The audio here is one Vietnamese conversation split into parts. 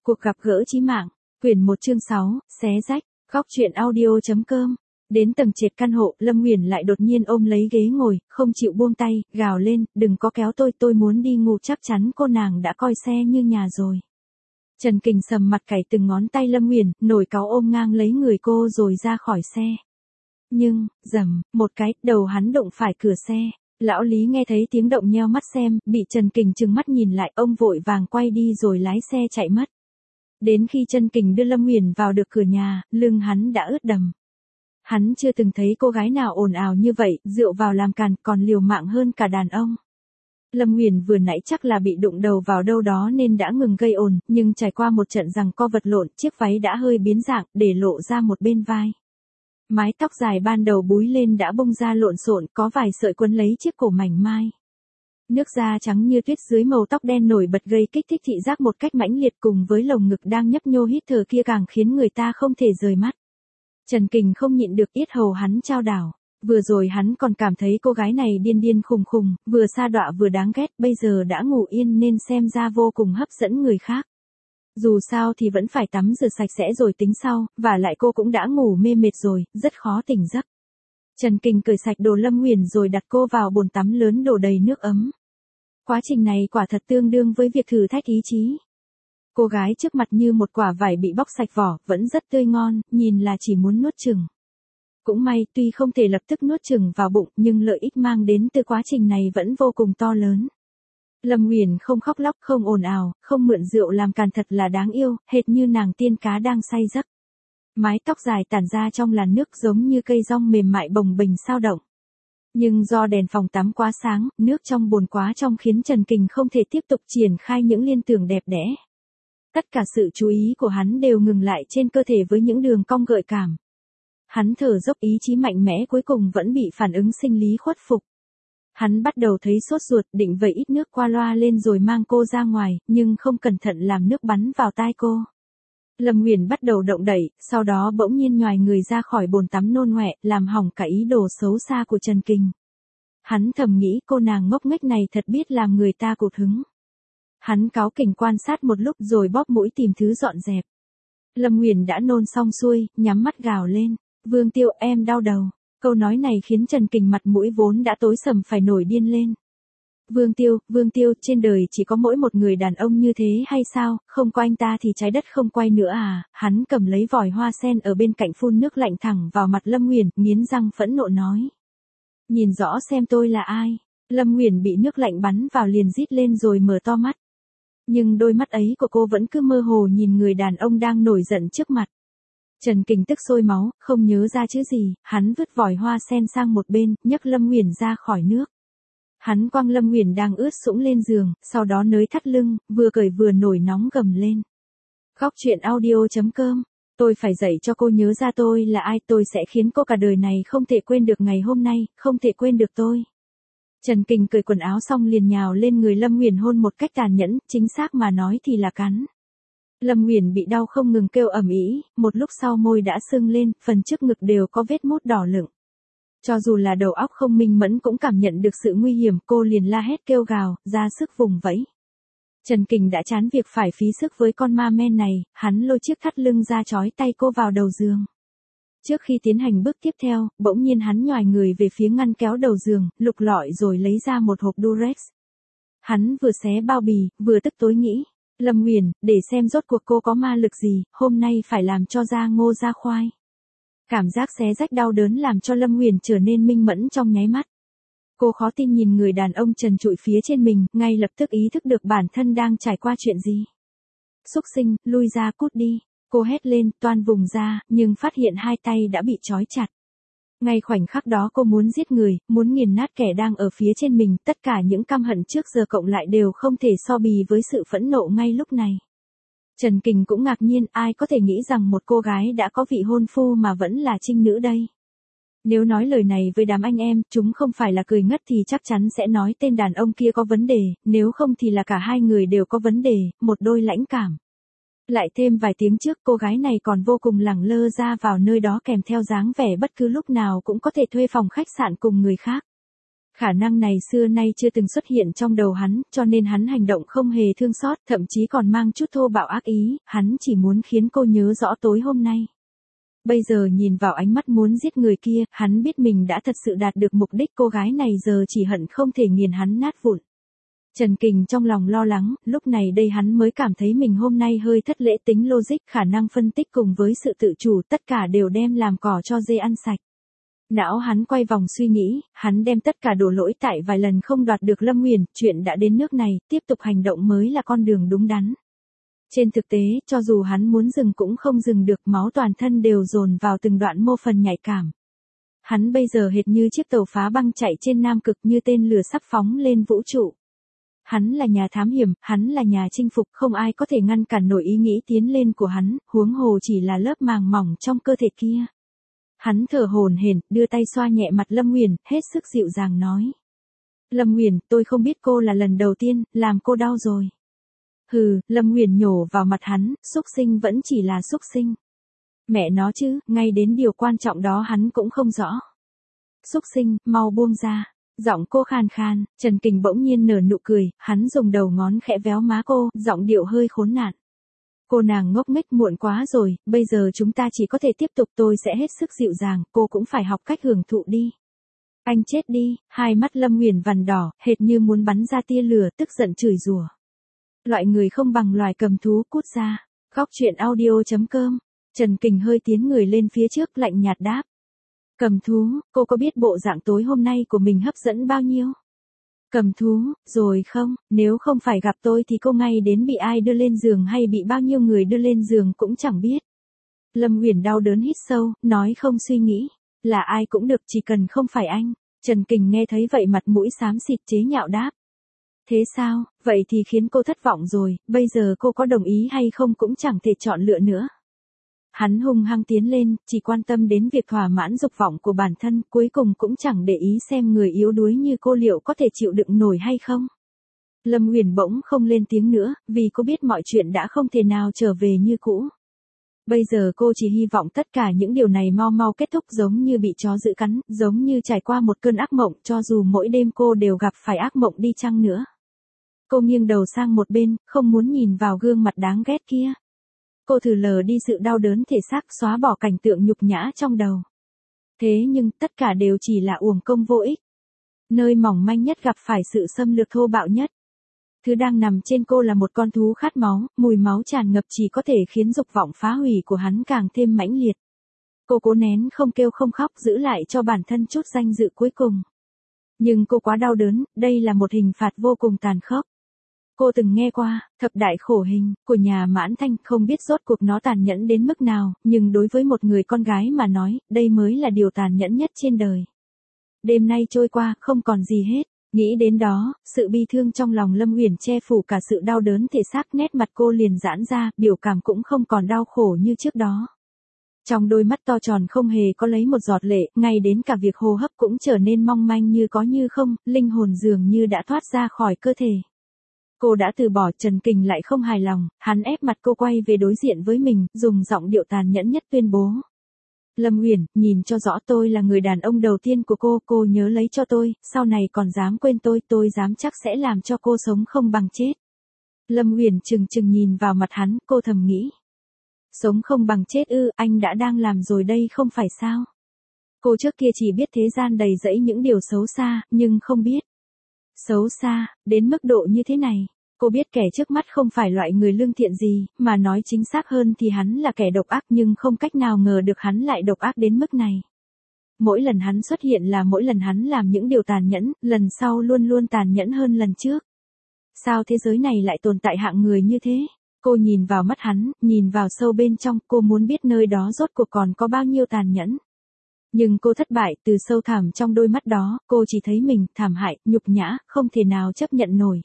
Cuộc gặp gỡ chí mạng, quyển 1 chương 6, xé rách, góc truyện audio.com. Đến tầng trệt căn hộ, Lâm Nguyền lại đột nhiên ôm lấy ghế ngồi, không chịu buông tay, gào lên, đừng có kéo tôi muốn đi ngủ, chắc chắn cô nàng đã coi xe như nhà rồi. Trần Kình sầm mặt cày từng ngón tay Lâm Nguyền, nổi cáu ôm ngang lấy người cô rồi ra khỏi xe. Nhưng, rầm, một cái, đầu hắn đụng phải cửa xe. Lão Lý nghe thấy tiếng động nheo mắt xem, bị Trần Kình trừng mắt nhìn lại, ông vội vàng quay đi rồi lái xe chạy mất. Đến khi Trần Kình đưa Lâm Nguyền vào được cửa nhà, lưng hắn đã ướt đầm. Hắn chưa từng thấy cô gái nào ồn ào như vậy, rượu vào làm càn còn liều mạng hơn cả đàn ông. Lâm Nguyền vừa nãy chắc là bị đụng đầu vào đâu đó nên đã ngừng gây ồn, nhưng trải qua một trận giằng co vật lộn, chiếc váy đã hơi biến dạng, để lộ ra một bên vai. Mái tóc dài ban đầu búi lên đã bung ra lộn xộn, có vài sợi quấn lấy chiếc cổ mảnh mai. Nước da trắng như tuyết dưới màu tóc đen nổi bật gây kích thích thị giác một cách mãnh liệt, cùng với lồng ngực đang nhấp nhô hít thở kia càng khiến người ta không thể rời mắt. Trần Kình không nhịn được, yết hầu hắn chao đảo. Vừa rồi hắn còn cảm thấy cô gái này điên điên khùng khùng, vừa sa đọa vừa đáng ghét, bây giờ đã ngủ yên nên xem ra vô cùng hấp dẫn người khác. Dù sao thì vẫn phải tắm rửa sạch sẽ rồi tính sau, và lại cô cũng đã ngủ mê mệt rồi, rất khó tỉnh giấc. Trần Kình cởi sạch đồ Lâm Nguyền rồi đặt cô vào bồn tắm lớn đổ đầy nước ấm. Quá trình này quả thật tương đương với việc thử thách ý chí. Cô gái trước mặt như một quả vải bị bóc sạch vỏ, vẫn rất tươi ngon, nhìn là chỉ muốn nuốt chửng. Cũng may, tuy không thể lập tức nuốt chửng vào bụng, nhưng lợi ích mang đến từ quá trình này vẫn vô cùng to lớn. Lâm Nguyền không khóc lóc, không ồn ào, không mượn rượu làm càn, thật là đáng yêu, hệt như nàng tiên cá đang say giấc. Mái tóc dài tản ra trong làn nước giống như cây rong mềm mại bồng bềnh sao động. Nhưng do đèn phòng tắm quá sáng, nước trong bồn quá trong khiến Trần Kình không thể tiếp tục triển khai những liên tưởng đẹp đẽ. Tất cả sự chú ý của hắn đều ngừng lại trên cơ thể với những đường cong gợi cảm. Hắn thở dốc, ý chí mạnh mẽ cuối cùng vẫn bị phản ứng sinh lý khuất phục. Hắn bắt đầu thấy sốt ruột, định vẩy ít nước qua loa lên rồi mang cô ra ngoài, nhưng không cẩn thận làm nước bắn vào tai cô. Lâm Nguyền bắt đầu động đậy, sau đó bỗng nhiên nhoài người ra khỏi bồn tắm nôn ngoẹ, làm hỏng cả ý đồ xấu xa của Trần Kình. Hắn thầm nghĩ cô nàng ngốc nghếch này thật biết làm người ta cụt hứng. Hắn cáu kỉnh quan sát một lúc rồi bóp mũi tìm thứ dọn dẹp. Lâm Nguyền đã nôn xong xuôi, nhắm mắt gào lên. Vương Tiêu, em đau đầu. Câu nói này khiến Trần Kình mặt mũi vốn đã tối sầm phải nổi điên lên. Vương Tiêu, trên đời chỉ có mỗi một người đàn ông như thế hay sao, không có anh ta thì trái đất không quay nữa à? Hắn cầm lấy vòi hoa sen ở bên cạnh phun nước lạnh thẳng vào mặt Lâm Nguyền, nghiến răng phẫn nộ nói. Nhìn rõ xem tôi là ai. Lâm Nguyền bị nước lạnh bắn vào liền rít lên rồi mở to mắt. Nhưng đôi mắt ấy của cô vẫn cứ mơ hồ nhìn người đàn ông đang nổi giận trước mặt. Trần Kình tức sôi máu, không nhớ ra chữ gì, hắn vứt vòi hoa sen sang một bên, nhấc Lâm Nguyền ra khỏi nước. Hắn quăng Lâm Nguyền đang ướt sũng lên giường, sau đó nới thắt lưng, vừa cởi vừa nổi nóng gầm lên. Góc truyện audio.com. Tôi phải dạy cho cô nhớ ra tôi là ai, tôi sẽ khiến cô cả đời này không thể quên được ngày hôm nay, không thể quên được tôi. Trần Kình cởi quần áo xong liền nhào lên người Lâm Nguyền hôn một cách tàn nhẫn, chính xác mà nói thì là cắn. Lâm Nguyền bị đau không ngừng kêu ầm ĩ, một lúc sau môi đã sưng lên, phần trước ngực đều có vết mốt đỏ lựng. Cho dù là đầu óc không minh mẫn cũng cảm nhận được sự nguy hiểm, cô liền la hét kêu gào, ra sức vùng vẫy. Trần Kình đã chán việc phải phí sức với con ma men này, hắn lôi chiếc thắt lưng ra trói tay cô vào đầu giường. Trước khi tiến hành bước tiếp theo, bỗng nhiên hắn nhoài người về phía ngăn kéo đầu giường, lục lọi rồi lấy ra một hộp Durex. Hắn vừa xé bao bì, vừa tức tối nghĩ. Lâm Nguyền, để xem rốt cuộc cô có ma lực gì, hôm nay phải làm cho ra ngô ra khoai. Cảm giác xé rách đau đớn làm cho Lâm Nguyền trở nên minh mẫn trong nháy mắt. Cô khó tin nhìn người đàn ông trần trụi phía trên mình, ngay lập tức ý thức được bản thân đang trải qua chuyện gì. Xúc sinh, lui ra, cút đi. Cô hét lên, toan vùng ra, nhưng phát hiện hai tay đã bị trói chặt. Ngay khoảnh khắc đó cô muốn giết người, muốn nghiền nát kẻ đang ở phía trên mình, tất cả những căm hận trước giờ cộng lại đều không thể so bì với sự phẫn nộ ngay lúc này. Trần Kình cũng ngạc nhiên, ai có thể nghĩ rằng một cô gái đã có vị hôn phu mà vẫn là trinh nữ đây. Nếu nói lời này với đám anh em, chúng không phải là cười ngất thì chắc chắn sẽ nói tên đàn ông kia có vấn đề, nếu không thì là cả hai người đều có vấn đề, một đôi lãnh cảm. Lại thêm vài tiếng trước cô gái này còn vô cùng lẳng lơ ra vào nơi đó kèm theo dáng vẻ bất cứ lúc nào cũng có thể thuê phòng khách sạn cùng người khác. Khả năng này xưa nay chưa từng xuất hiện trong đầu hắn, cho nên hắn hành động không hề thương xót, thậm chí còn mang chút thô bạo ác ý, hắn chỉ muốn khiến cô nhớ rõ tối hôm nay. Bây giờ nhìn vào ánh mắt muốn giết người kia, hắn biết mình đã thật sự đạt được mục đích, cô gái này giờ chỉ hận không thể nghiền hắn nát vụn. Trần Kình trong lòng lo lắng, lúc này đây hắn mới cảm thấy mình hôm nay hơi thất lễ, tính logic, khả năng phân tích cùng với sự tự chủ, tất cả đều đem làm cỏ cho dê ăn sạch. Não hắn quay vòng suy nghĩ, hắn đem tất cả đổ lỗi tại vài lần không đoạt được Lâm Nguyền, chuyện đã đến nước này, tiếp tục hành động mới là con đường đúng đắn. Trên thực tế, cho dù hắn muốn dừng cũng không dừng được, máu toàn thân đều dồn vào từng đoạn mô phần nhạy cảm. Hắn bây giờ hệt như chiếc tàu phá băng chạy trên Nam Cực, như tên lửa sắp phóng lên vũ trụ. Hắn là nhà thám hiểm, hắn là nhà chinh phục, không ai có thể ngăn cản nổi ý nghĩ tiến lên của hắn, huống hồ chỉ là lớp màng mỏng trong cơ thể kia. Hắn thở hổn hển, đưa tay xoa nhẹ mặt Lâm Nguyền, hết sức dịu dàng nói. Lâm Nguyền, tôi không biết cô là lần đầu tiên, làm cô đau rồi. Hừ, Lâm Nguyền nhổ vào mặt hắn, xúc sinh vẫn chỉ là xúc sinh. Mẹ nó chứ, ngay đến điều quan trọng đó hắn cũng không rõ. Xúc sinh, mau buông ra. Giọng cô khàn khàn, Trần Kình bỗng nhiên nở nụ cười, hắn dùng đầu ngón khẽ véo má cô, giọng điệu hơi khốn nạn. Cô nàng ngốc nghếch, muộn quá rồi, bây giờ chúng ta chỉ có thể tiếp tục, tôi sẽ hết sức dịu dàng, cô cũng phải học cách hưởng thụ đi. Anh chết đi, hai mắt Lâm Nguyền vằn đỏ, hệt như muốn bắn ra tia lửa, tức giận chửi rủa. Loại người không bằng loài cầm thú, cút ra. Góc truyện audio.com. Trần Kình hơi tiến người lên phía trước, lạnh nhạt đáp. Cầm thú, cô có biết bộ dạng tối hôm nay của mình hấp dẫn bao nhiêu? Cầm thú, rồi không, nếu không phải gặp tôi thì cô ngay đến bị ai đưa lên giường hay bị bao nhiêu người đưa lên giường cũng chẳng biết. Lâm Nguyền đau đớn hít sâu, nói không suy nghĩ, là ai cũng được chỉ cần không phải anh. Trần Kình nghe thấy vậy mặt mũi xám xịt chế nhạo đáp. Thế sao, vậy thì khiến cô thất vọng rồi, bây giờ cô có đồng ý hay không cũng chẳng thể chọn lựa nữa. Hắn hung hăng tiến lên, chỉ quan tâm đến việc thỏa mãn dục vọng của bản thân, cuối cùng cũng chẳng để ý xem người yếu đuối như cô liệu có thể chịu đựng nổi hay không. Lâm Nguyền bỗng không lên tiếng nữa, vì cô biết mọi chuyện đã không thể nào trở về như cũ. Bây giờ cô chỉ hy vọng tất cả những điều này mau mau kết thúc, giống như bị chó dữ cắn, giống như trải qua một cơn ác mộng, cho dù mỗi đêm cô đều gặp phải ác mộng đi chăng nữa. Cô nghiêng đầu sang một bên, không muốn nhìn vào gương mặt đáng ghét kia. Cô thử lờ đi sự đau đớn thể xác, xóa bỏ cảnh tượng nhục nhã trong đầu. Thế nhưng, tất cả đều chỉ là uổng công vô ích. Nơi mỏng manh nhất gặp phải sự xâm lược thô bạo nhất. Thứ đang nằm trên cô là một con thú khát máu, mùi máu tràn ngập chỉ có thể khiến dục vọng phá hủy của hắn càng thêm mãnh liệt. Cô cố nén không kêu không khóc, giữ lại cho bản thân chút danh dự cuối cùng. Nhưng cô quá đau đớn, đây là một hình phạt vô cùng tàn khốc. Cô từng nghe qua, thập đại khổ hình, của nhà Mãn Thanh, không biết rốt cuộc nó tàn nhẫn đến mức nào, nhưng đối với một người con gái mà nói, đây mới là điều tàn nhẫn nhất trên đời. Đêm nay trôi qua, không còn gì hết. Nghĩ đến đó, sự bi thương trong lòng Lâm Nguyền che phủ cả sự đau đớn thể xác, nét mặt cô liền giãn ra, biểu cảm cũng không còn đau khổ như trước đó. Trong đôi mắt to tròn không hề có lấy một giọt lệ, ngay đến cả việc hô hấp cũng trở nên mong manh như có như không, linh hồn dường như đã thoát ra khỏi cơ thể. Cô đã từ bỏ, Trần Kình lại không hài lòng, hắn ép mặt cô quay về đối diện với mình, dùng giọng điệu tàn nhẫn nhất tuyên bố. Lâm Nguyền, nhìn cho rõ, tôi là người đàn ông đầu tiên của cô nhớ lấy cho tôi, sau này còn dám quên tôi dám chắc sẽ làm cho cô sống không bằng chết. Lâm Nguyền chừng chừng nhìn vào mặt hắn, cô thầm nghĩ. Sống không bằng chết ư, anh đã đang làm rồi đây không phải sao? Cô trước kia chỉ biết thế gian đầy rẫy những điều xấu xa, nhưng không biết. Xấu xa, đến mức độ như thế này. Cô biết kẻ trước mắt không phải loại người lương thiện gì, mà nói chính xác hơn thì hắn là kẻ độc ác, nhưng không cách nào ngờ được hắn lại độc ác đến mức này. Mỗi lần hắn xuất hiện là mỗi lần hắn làm những điều tàn nhẫn, lần sau luôn luôn tàn nhẫn hơn lần trước. Sao thế giới này lại tồn tại hạng người như thế? Cô nhìn vào mắt hắn, nhìn vào sâu bên trong, cô muốn biết nơi đó rốt cuộc còn có bao nhiêu tàn nhẫn. Nhưng cô thất bại, từ sâu thẳm trong đôi mắt đó, cô chỉ thấy mình, thảm hại, nhục nhã, không thể nào chấp nhận nổi.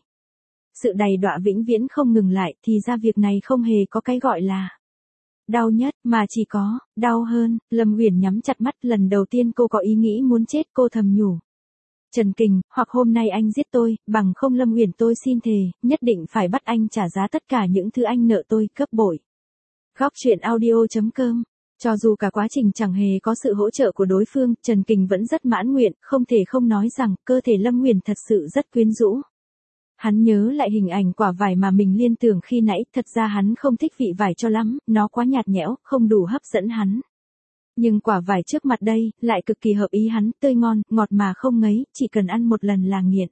Sự đầy đọa vĩnh viễn không ngừng lại, thì ra việc này không hề có cái gọi là đau nhất, mà chỉ có đau hơn. Lâm Nguyền nhắm chặt mắt, lần đầu tiên cô có ý nghĩ muốn chết, cô thầm nhủ. Trần Kình, hoặc hôm nay anh giết tôi, bằng không Lâm Nguyền tôi xin thề, nhất định phải bắt anh trả giá tất cả những thứ anh nợ tôi, gấp bội. Góc truyện audio.com Cho dù cả quá trình chẳng hề có sự hỗ trợ của đối phương, Trần Kình vẫn rất mãn nguyện, không thể không nói rằng cơ thể Lâm Nguyền thật sự rất quyến rũ. Hắn nhớ lại hình ảnh quả vải mà mình liên tưởng khi nãy, thật ra hắn không thích vị vải cho lắm, nó quá nhạt nhẽo, không đủ hấp dẫn hắn. Nhưng quả vải trước mặt đây, lại cực kỳ hợp ý hắn, tươi ngon, ngọt mà không ngấy, chỉ cần ăn một lần là nghiện.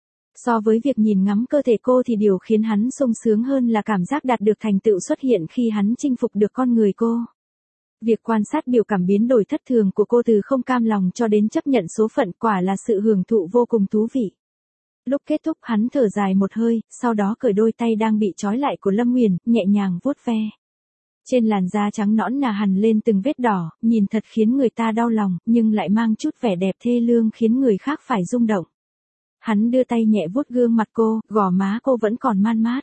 So với việc nhìn ngắm cơ thể cô thì điều khiến hắn sung sướng hơn là cảm giác đạt được thành tựu xuất hiện khi hắn chinh phục được con người cô. Việc quan sát biểu cảm biến đổi thất thường của cô từ không cam lòng cho đến chấp nhận số phận quả là sự hưởng thụ vô cùng thú vị. Lúc kết thúc hắn thở dài một hơi, sau đó cởi đôi tay đang bị trói lại của Lâm Nguyền, nhẹ nhàng vuốt ve. Trên làn da trắng nõn nà hằn lên từng vết đỏ, nhìn thật khiến người ta đau lòng, nhưng lại mang chút vẻ đẹp thê lương khiến người khác phải rung động. Hắn đưa tay nhẹ vuốt gương mặt cô, gò má cô vẫn còn man mát.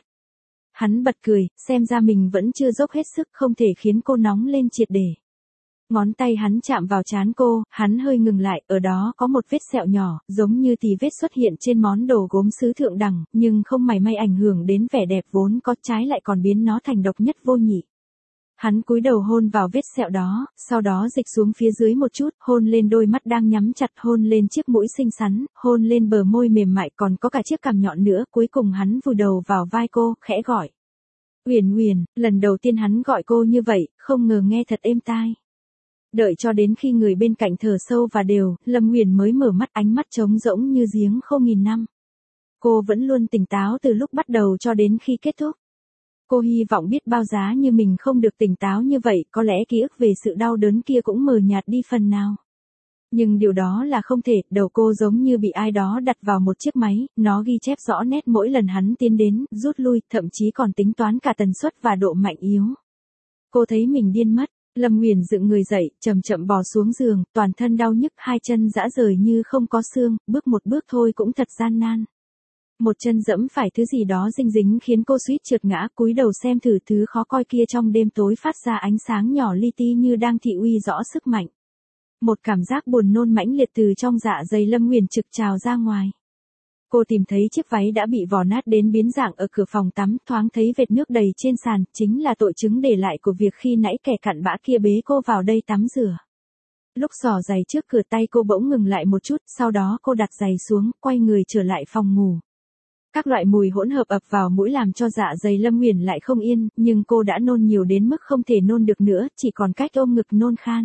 Hắn bật cười, xem ra mình vẫn chưa dốc hết sức, không thể khiến cô nóng lên triệt để. Ngón tay hắn chạm vào trán cô, hắn hơi ngừng lại, ở đó có một vết sẹo nhỏ, giống như tì vết xuất hiện trên món đồ gốm sứ thượng đẳng, nhưng không mảy may ảnh hưởng đến vẻ đẹp vốn có, trái lại còn biến nó thành độc nhất vô nhị. Hắn cúi đầu hôn vào vết sẹo đó, sau đó dịch xuống phía dưới một chút, hôn lên đôi mắt đang nhắm chặt, hôn lên chiếc mũi xinh xắn, hôn lên bờ môi mềm mại, còn có cả chiếc cằm nhọn nữa, cuối cùng hắn vùi đầu vào vai cô, khẽ gọi. Uyển Uyển, lần đầu tiên hắn gọi cô như vậy, không ngờ nghe thật êm tai. Đợi cho đến khi người bên cạnh thở sâu và đều, Lâm Nguyền mới mở mắt, ánh mắt trống rỗng như giếng khô nghìn năm. Cô vẫn luôn tỉnh táo từ lúc bắt đầu cho đến khi kết thúc. Cô hy vọng biết bao giá như mình không được tỉnh táo như vậy, có lẽ ký ức về sự đau đớn kia cũng mờ nhạt đi phần nào. Nhưng điều đó là không thể, đầu cô giống như bị ai đó đặt vào một chiếc máy, nó ghi chép rõ nét mỗi lần hắn tiến đến, rút lui, thậm chí còn tính toán cả tần suất và độ mạnh yếu. Cô thấy mình điên mất. Lâm Nguyền dựng người dậy, chậm chậm bò xuống giường, toàn thân đau nhức, hai chân rã rời như không có xương, bước một bước thôi cũng thật gian nan. Một chân dẫm phải thứ gì đó dinh dính khiến cô suýt trượt ngã, cúi đầu xem thử thứ khó coi kia trong đêm tối phát ra ánh sáng nhỏ li ti như đang thị uy rõ sức mạnh. Một cảm giác buồn nôn mãnh liệt từ trong dạ dày Lâm Nguyền trực trào ra ngoài. Cô tìm thấy chiếc váy đã bị vò nát đến biến dạng ở cửa phòng tắm, thoáng thấy vệt nước đầy trên sàn, chính là tội chứng để lại của việc khi nãy kẻ cặn bã kia bế cô vào đây tắm rửa. Lúc xỏ giày trước cửa tay cô bỗng ngừng lại một chút, sau đó cô đặt giày xuống, quay người trở lại phòng ngủ. Các loại mùi hỗn hợp ập vào mũi làm cho dạ dày Lâm Nguyền lại không yên, nhưng cô đã nôn nhiều đến mức không thể nôn được nữa, chỉ còn cách ôm ngực nôn khan.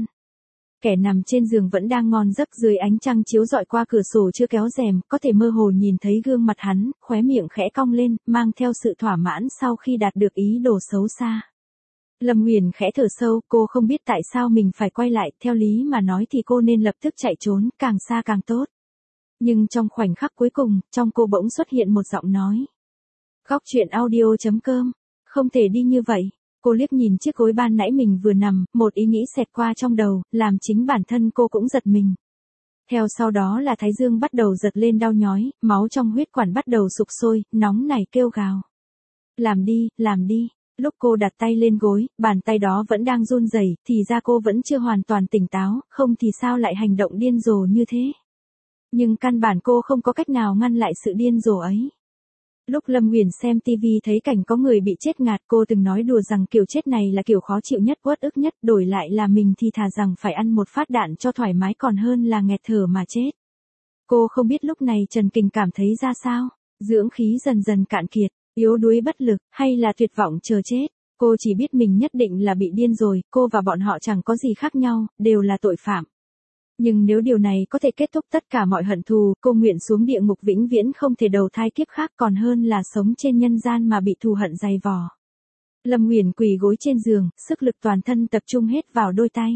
Kẻ nằm trên giường vẫn đang ngon giấc dưới ánh trăng chiếu rọi qua cửa sổ chưa kéo rèm, có thể mơ hồ nhìn thấy gương mặt hắn, khóe miệng khẽ cong lên, mang theo sự thỏa mãn sau khi đạt được ý đồ xấu xa. Lâm Nguyền khẽ thở sâu, cô không biết tại sao mình phải quay lại, theo lý mà nói thì cô nên lập tức chạy trốn, càng xa càng tốt. Nhưng trong khoảnh khắc cuối cùng, trong cô bỗng xuất hiện một giọng nói. Góc truyện audio.com, không thể đi như vậy. Cô liếc nhìn chiếc gối ban nãy mình vừa nằm, một ý nghĩ xẹt qua trong đầu, làm chính bản thân cô cũng giật mình. Theo sau đó là thái dương bắt đầu giật lên đau nhói, máu trong huyết quản bắt đầu sục sôi, nóng nảy kêu gào. Làm đi, làm đi. Lúc cô đặt tay lên gối, bàn tay đó vẫn đang run rẩy, thì ra cô vẫn chưa hoàn toàn tỉnh táo, không thì sao lại hành động điên rồ như thế. Nhưng căn bản cô không có cách nào ngăn lại sự điên rồ ấy. Lúc Lâm Nguyền xem TV thấy cảnh có người bị chết ngạt, cô từng nói đùa rằng kiểu chết này là kiểu khó chịu nhất, uất ức nhất, đổi lại là mình thì thà rằng phải ăn một phát đạn cho thoải mái còn hơn là nghẹt thở mà chết. Cô không biết lúc này Trần Kình cảm thấy ra sao, dưỡng khí dần dần cạn kiệt, yếu đuối bất lực, hay là tuyệt vọng chờ chết. Cô chỉ biết mình nhất định là bị điên rồi, cô và bọn họ chẳng có gì khác nhau, đều là tội phạm. Nhưng nếu điều này có thể kết thúc tất cả mọi hận thù, cô nguyện xuống địa ngục vĩnh viễn không thể đầu thai kiếp khác còn hơn là sống trên nhân gian mà bị thù hận dày vò. Lâm Nguyền quỳ gối trên giường, sức lực toàn thân tập trung hết vào đôi tay.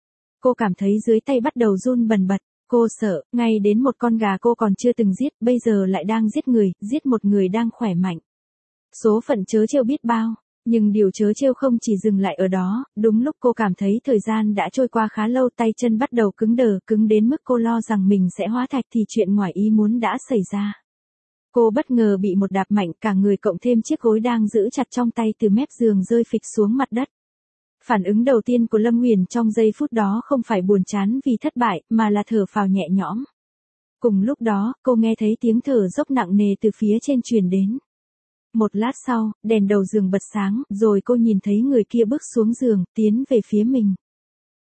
Cô cảm thấy dưới tay bắt đầu run bần bật, cô sợ, ngay đến một con gà cô còn chưa từng giết, bây giờ lại đang giết một người đang khỏe mạnh. Số phận trớ trêu biết bao. Nhưng điều trớ trêu không chỉ dừng lại ở đó, đúng lúc cô cảm thấy thời gian đã trôi qua khá lâu, tay chân bắt đầu cứng đờ, cứng đến mức cô lo rằng mình sẽ hóa thạch thì chuyện ngoài ý muốn đã xảy ra. Cô bất ngờ bị một đạp mạnh, cả người cộng thêm chiếc gối đang giữ chặt trong tay từ mép giường rơi phịch xuống mặt đất. Phản ứng đầu tiên của Lâm Nguyền trong giây phút đó không phải buồn chán vì thất bại, mà là thở phào nhẹ nhõm. Cùng lúc đó, cô nghe thấy tiếng thở dốc nặng nề từ phía trên truyền đến. Một lát sau, đèn đầu giường bật sáng, rồi cô nhìn thấy người kia bước xuống giường, tiến về phía mình.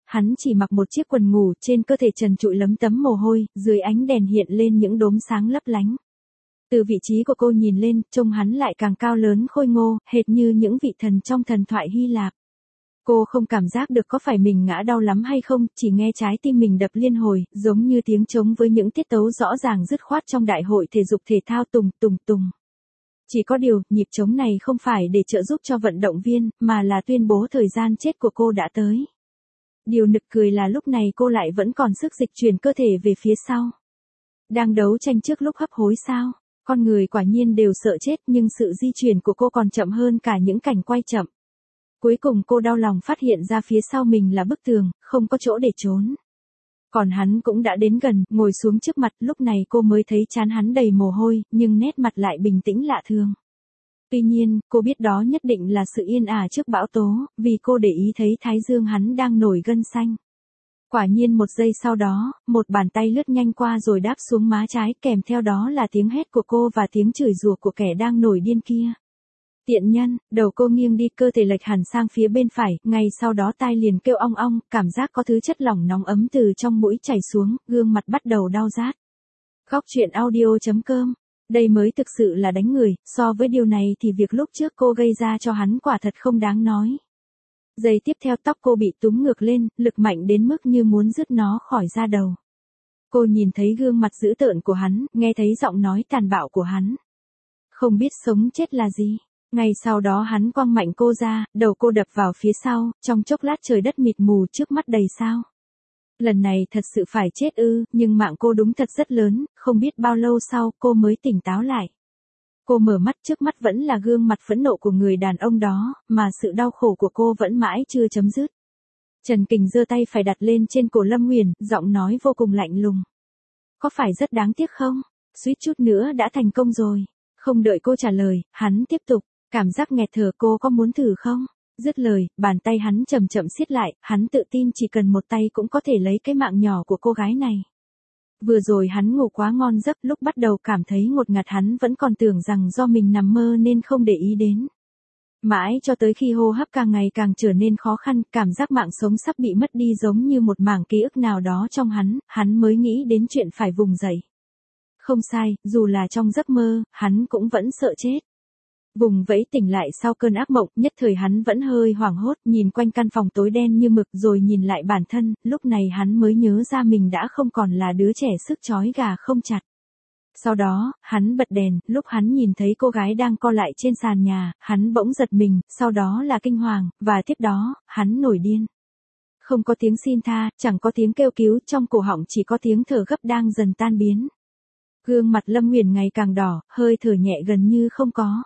Hắn chỉ mặc một chiếc quần ngủ, trên cơ thể trần trụi lấm tấm mồ hôi, dưới ánh đèn hiện lên những đốm sáng lấp lánh. Từ vị trí của cô nhìn lên, trông hắn lại càng cao lớn khôi ngô, hệt như những vị thần trong thần thoại Hy Lạp. Cô không cảm giác được có phải mình ngã đau lắm hay không, chỉ nghe trái tim mình đập liên hồi, giống như tiếng trống với những tiết tấu rõ ràng dứt khoát trong đại hội thể dục thể thao tùng tùng tùng. Chỉ có điều, nhịp trống này không phải để trợ giúp cho vận động viên, mà là tuyên bố thời gian chết của cô đã tới. Điều nực cười là lúc này cô lại vẫn còn sức dịch chuyển cơ thể về phía sau. Đang đấu tranh trước lúc hấp hối sao? Con người quả nhiên đều sợ chết, nhưng sự di chuyển của cô còn chậm hơn cả những cảnh quay chậm. Cuối cùng cô đau lòng phát hiện ra phía sau mình là bức tường, không có chỗ để trốn. Còn hắn cũng đã đến gần, ngồi xuống trước mặt, lúc này cô mới thấy trán hắn đầy mồ hôi, nhưng nét mặt lại bình tĩnh lạ thường. Tuy nhiên, cô biết đó nhất định là sự yên ả trước bão tố, vì cô để ý thấy thái dương hắn đang nổi gân xanh. Quả nhiên một giây sau đó, một bàn tay lướt nhanh qua rồi đáp xuống má trái, kèm theo đó là tiếng hét của cô và tiếng chửi rủa của kẻ đang nổi điên kia. Tiện nhân, đầu cô nghiêng đi, cơ thể lệch hẳn sang phía bên phải, ngay sau đó tai liền kêu ong ong, cảm giác có thứ chất lỏng nóng ấm từ trong mũi chảy xuống, gương mặt bắt đầu đau rát. Góc truyện audio.com. Đây mới thực sự là đánh người, so với điều này thì việc lúc trước cô gây ra cho hắn quả thật không đáng nói. Giây tiếp theo tóc cô bị túm ngược lên, lực mạnh đến mức như muốn rứt nó khỏi da đầu. Cô nhìn thấy gương mặt dữ tợn của hắn, nghe thấy giọng nói tàn bạo của hắn. Không biết sống chết là gì. Ngay sau đó hắn quăng mạnh cô ra, đầu cô đập vào phía sau, trong chốc lát trời đất mịt mù trước mắt đầy sao. Lần này thật sự phải chết ư, nhưng mạng cô đúng thật rất lớn, không biết bao lâu sau cô mới tỉnh táo lại. Cô mở mắt, trước mắt vẫn là gương mặt phẫn nộ của người đàn ông đó, mà sự đau khổ của cô vẫn mãi chưa chấm dứt. Trần Kình giơ tay phải đặt lên trên cổ Lâm Nguyền, giọng nói vô cùng lạnh lùng. Có phải rất đáng tiếc không? Suýt chút nữa đã thành công rồi. Không đợi cô trả lời, hắn tiếp tục, cảm giác nghẹt thở, cô có muốn thử không? Dứt lời, bàn tay hắn chậm chậm siết lại, hắn tự tin chỉ cần một tay cũng có thể lấy cái mạng nhỏ của cô gái này. Vừa rồi hắn ngủ quá ngon giấc, lúc bắt đầu cảm thấy ngột ngạt hắn vẫn còn tưởng rằng do mình nằm mơ nên không để ý đến. Mãi cho tới khi hô hấp càng ngày càng trở nên khó khăn, cảm giác mạng sống sắp bị mất đi giống như một mảng ký ức nào đó trong hắn mới nghĩ đến chuyện phải vùng dậy. Không sai, dù là trong giấc mơ, hắn cũng vẫn sợ chết. Vùng vẫy tỉnh lại sau cơn ác mộng, nhất thời hắn vẫn hơi hoảng hốt, nhìn quanh căn phòng tối đen như mực rồi nhìn lại bản thân, lúc này hắn mới nhớ ra mình đã không còn là đứa trẻ sức chói gà không chặt. Sau đó, hắn bật đèn, lúc hắn nhìn thấy cô gái đang co lại trên sàn nhà, hắn bỗng giật mình, sau đó là kinh hoàng, và tiếp đó, hắn nổi điên. Không có tiếng xin tha, chẳng có tiếng kêu cứu, trong cổ họng chỉ có tiếng thở gấp đang dần tan biến. Gương mặt Lâm Nguyền ngày càng đỏ, hơi thở nhẹ gần như không có.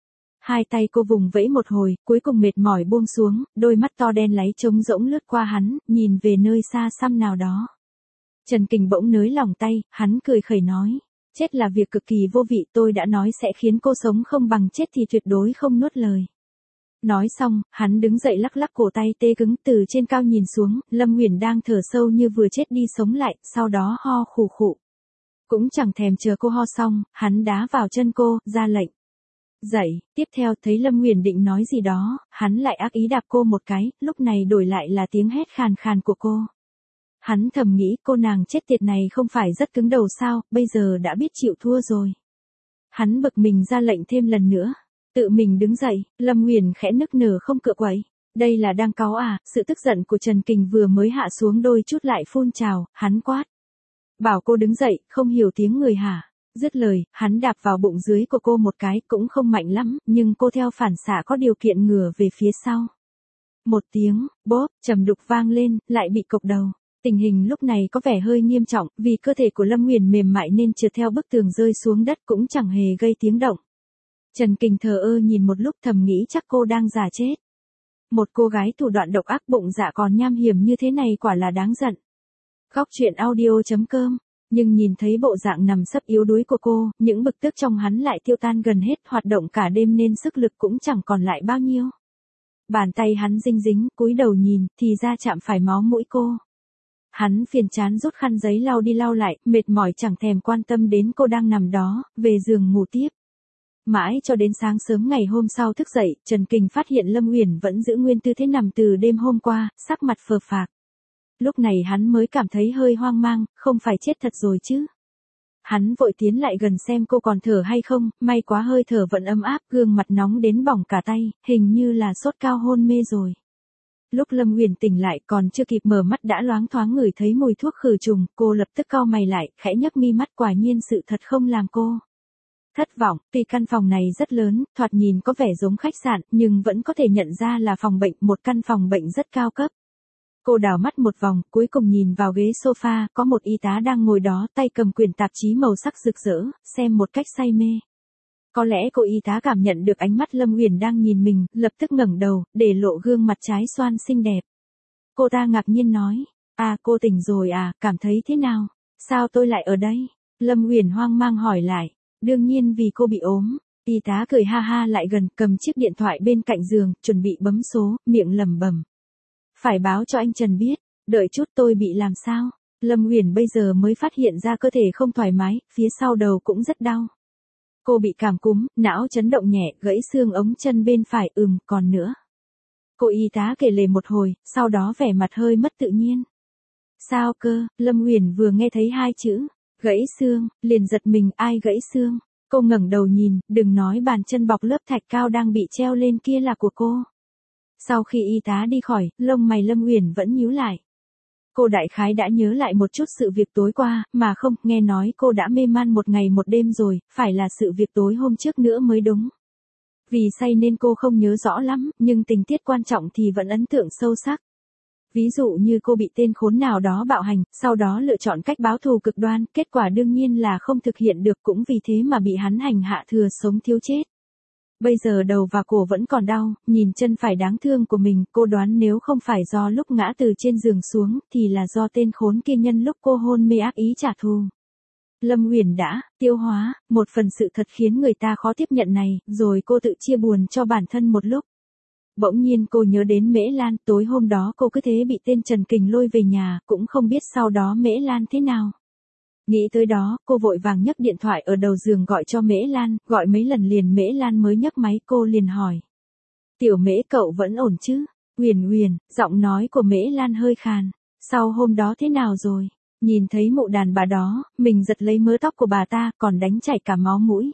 Hai tay cô vùng vẫy một hồi, cuối cùng mệt mỏi buông xuống, đôi mắt to đen láy trống rỗng lướt qua hắn, nhìn về nơi xa xăm nào đó. Trần Kình bỗng nới lỏng tay, hắn cười khẩy nói, chết là việc cực kỳ vô vị, tôi đã nói sẽ khiến cô sống không bằng chết thì tuyệt đối không nuốt lời. Nói xong, hắn đứng dậy lắc lắc cổ tay tê cứng, từ trên cao nhìn xuống, Lâm Nguyền đang thở sâu như vừa chết đi sống lại, sau đó ho khù khụ. Cũng chẳng thèm chờ cô ho xong, hắn đá vào chân cô, ra lệnh. Dậy, tiếp theo thấy Lâm Nguyền định nói gì đó, hắn lại ác ý đạp cô một cái, lúc này đổi lại là tiếng hét khàn khàn của cô. Hắn thầm nghĩ cô nàng chết tiệt này không phải rất cứng đầu sao, bây giờ đã biết chịu thua rồi. Hắn bực mình ra lệnh thêm lần nữa, tự mình đứng dậy, Lâm Nguyền khẽ nức nở không cựa quậy. Đây là đang cáu à, sự tức giận của Trần Kình vừa mới hạ xuống đôi chút lại phun trào, hắn quát. Bảo cô đứng dậy, không hiểu tiếng người hả? Dứt lời, hắn đạp vào bụng dưới của cô một cái, cũng không mạnh lắm, nhưng cô theo phản xạ có điều kiện ngửa về phía sau. Một tiếng, bóp, trầm đục vang lên, lại bị cộc đầu. Tình hình lúc này có vẻ hơi nghiêm trọng, vì cơ thể của Lâm Nguyền mềm mại nên trượt theo bức tường rơi xuống đất cũng chẳng hề gây tiếng động. Trần Kình thờ ơ nhìn một lúc thầm nghĩ chắc cô đang giả chết. Một cô gái thủ đoạn độc ác bụng dạ còn nham hiểm như thế này quả là đáng giận. Góc truyện audio.com. Nhưng nhìn thấy bộ dạng nằm sấp yếu đuối của cô, những bực tức trong hắn lại tiêu tan gần hết, hoạt động cả đêm nên sức lực cũng chẳng còn lại bao nhiêu. Bàn tay hắn dinh dính, cúi đầu nhìn, thì ra chạm phải máu mũi cô. Hắn phiền chán rút khăn giấy lau đi lau lại, mệt mỏi chẳng thèm quan tâm đến cô đang nằm đó, về giường ngủ tiếp. Mãi cho đến sáng sớm ngày hôm sau thức dậy, Trần Kình phát hiện Lâm Uyển vẫn giữ nguyên tư thế nằm từ đêm hôm qua, sắc mặt phờ phạc. Lúc này hắn mới cảm thấy hơi hoang mang, không phải chết thật rồi chứ. Hắn vội tiến lại gần xem cô còn thở hay không, may quá hơi thở vẫn ấm áp, gương mặt nóng đến bỏng cả tay, hình như là sốt cao hôn mê rồi. Lúc Lâm Uyển tỉnh lại còn chưa kịp mở mắt đã loáng thoáng ngửi thấy mùi thuốc khử trùng, cô lập tức cau mày lại, khẽ nhấc mi mắt, quả nhiên sự thật không làm cô thất vọng. Tuy căn phòng này rất lớn, thoạt nhìn có vẻ giống khách sạn, nhưng vẫn có thể nhận ra là phòng bệnh, một căn phòng bệnh rất cao cấp. Cô đảo mắt một vòng, cuối cùng nhìn vào ghế sofa, có một y tá đang ngồi đó, tay cầm quyển tạp chí màu sắc rực rỡ, xem một cách say mê. Có lẽ cô y tá cảm nhận được ánh mắt Lâm Uyển đang nhìn mình, lập tức ngẩng đầu, để lộ gương mặt trái xoan xinh đẹp. Cô ta ngạc nhiên nói, à cô tỉnh rồi à, cảm thấy thế nào? Sao tôi lại ở đây? Lâm Uyển hoang mang hỏi lại, đương nhiên vì cô bị ốm. Y tá cười ha ha lại gần, cầm chiếc điện thoại bên cạnh giường, chuẩn bị bấm số, miệng lẩm bẩm. Phải báo cho anh Trần biết, đợi chút tôi bị làm sao? Lâm Uyển bây giờ mới phát hiện ra cơ thể không thoải mái, phía sau đầu cũng rất đau. Cô bị cảm cúm, não chấn động nhẹ, gãy xương ống chân bên phải, còn nữa. Cô y tá kể lể một hồi, sau đó vẻ mặt hơi mất tự nhiên. Sao cơ? Lâm Uyển vừa nghe thấy hai chữ, gãy xương, liền giật mình, ai gãy xương? Cô ngẩng đầu nhìn, đừng nói bàn chân bọc lớp thạch cao đang bị treo lên kia là của cô. Sau khi y tá đi khỏi, lông mày Lâm Uyển vẫn nhíu lại. Cô đại khái đã nhớ lại một chút sự việc tối qua, mà không, nghe nói cô đã mê man một ngày một đêm rồi, phải là sự việc tối hôm trước nữa mới đúng. Vì say nên cô không nhớ rõ lắm, nhưng tình tiết quan trọng thì vẫn ấn tượng sâu sắc. Ví dụ như cô bị tên khốn nào đó bạo hành, sau đó lựa chọn cách báo thù cực đoan, kết quả đương nhiên là không thực hiện được, cũng vì thế mà bị hắn hành hạ thừa sống thiếu chết. Bây giờ đầu và cổ vẫn còn đau, nhìn chân phải đáng thương của mình, cô đoán nếu không phải do lúc ngã từ trên giường xuống, thì là do tên khốn kia nhân lúc cô hôn mê ác ý trả thù. Lâm Uyển đã tiêu hóa một phần sự thật khiến người ta khó tiếp nhận này, rồi cô tự chia buồn cho bản thân một lúc. Bỗng nhiên cô nhớ đến Mễ Lan, tối hôm đó cô cứ thế bị tên Trần Kình lôi về nhà, cũng không biết sau đó Mễ Lan thế nào. Nghĩ tới đó, cô vội vàng nhấc điện thoại ở đầu giường gọi cho Mễ Lan, gọi mấy lần liền Mễ Lan mới nhấc máy, cô liền hỏi. Tiểu Mễ cậu vẫn ổn chứ? Uyển Uyển, giọng nói của Mễ Lan hơi khàn. Sau hôm đó thế nào rồi? Nhìn thấy mụ đàn bà đó, mình giật lấy mớ tóc của bà ta, còn đánh chảy cả máu mũi.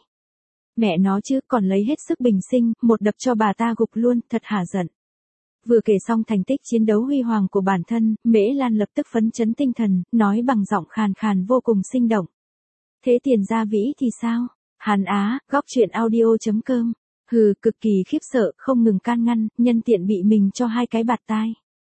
Mẹ nó chứ, còn lấy hết sức bình sinh, một đập cho bà ta gục luôn, thật hả giận. Vừa kể xong thành tích chiến đấu huy hoàng của bản thân, Mễ Lan lập tức phấn chấn tinh thần, nói bằng giọng khàn khàn vô cùng sinh động. Thế Tiền Gia Vĩ thì sao? Hàn Á, góc truyện audio.com. Hừ, cực kỳ khiếp sợ, không ngừng can ngăn, nhân tiện bị mình cho hai cái bạt tai.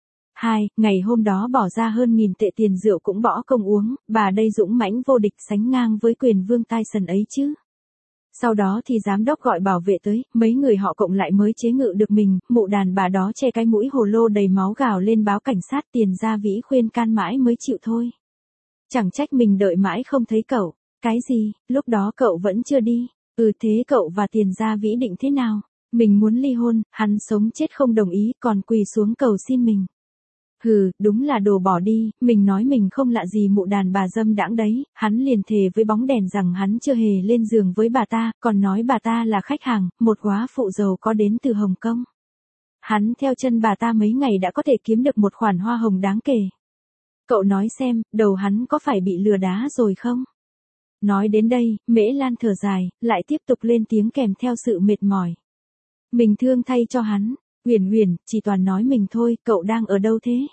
Ngày hôm đó bỏ ra hơn 1000 tệ tiền rượu cũng bỏ công uống, bà đây dũng mãnh vô địch sánh ngang với quyền vương Tyson ấy chứ. Sau đó thì giám đốc gọi bảo vệ tới, mấy người họ cộng lại mới chế ngự được mình, mụ đàn bà đó che cái mũi hồ lô đầy máu gào lên báo cảnh sát. Tiền Gia Vĩ khuyên can mãi mới chịu thôi. Chẳng trách mình đợi mãi không thấy cậu. Cái gì, lúc đó cậu vẫn chưa đi? Thế cậu và Tiền Gia Vĩ định thế nào? Mình muốn ly hôn, hắn sống chết không đồng ý, còn quỳ xuống cầu xin mình. Hừ, đúng là đồ bỏ đi, mình nói mình không lạ gì mụ đàn bà dâm đãng đấy, hắn liền thề với bóng đèn rằng hắn chưa hề lên giường với bà ta, còn nói bà ta là khách hàng, một góa phụ giàu có đến từ Hồng Kông. Hắn theo chân bà ta mấy ngày đã có thể kiếm được một khoản hoa hồng đáng kể. Cậu nói xem, đầu hắn có phải bị lừa đá rồi không? Nói đến đây, Mễ Lan thở dài, lại tiếp tục lên tiếng kèm theo sự mệt mỏi. Mình thương thay cho hắn. Uyển Uyển, chỉ toàn nói mình thôi, cậu đang ở đâu thế?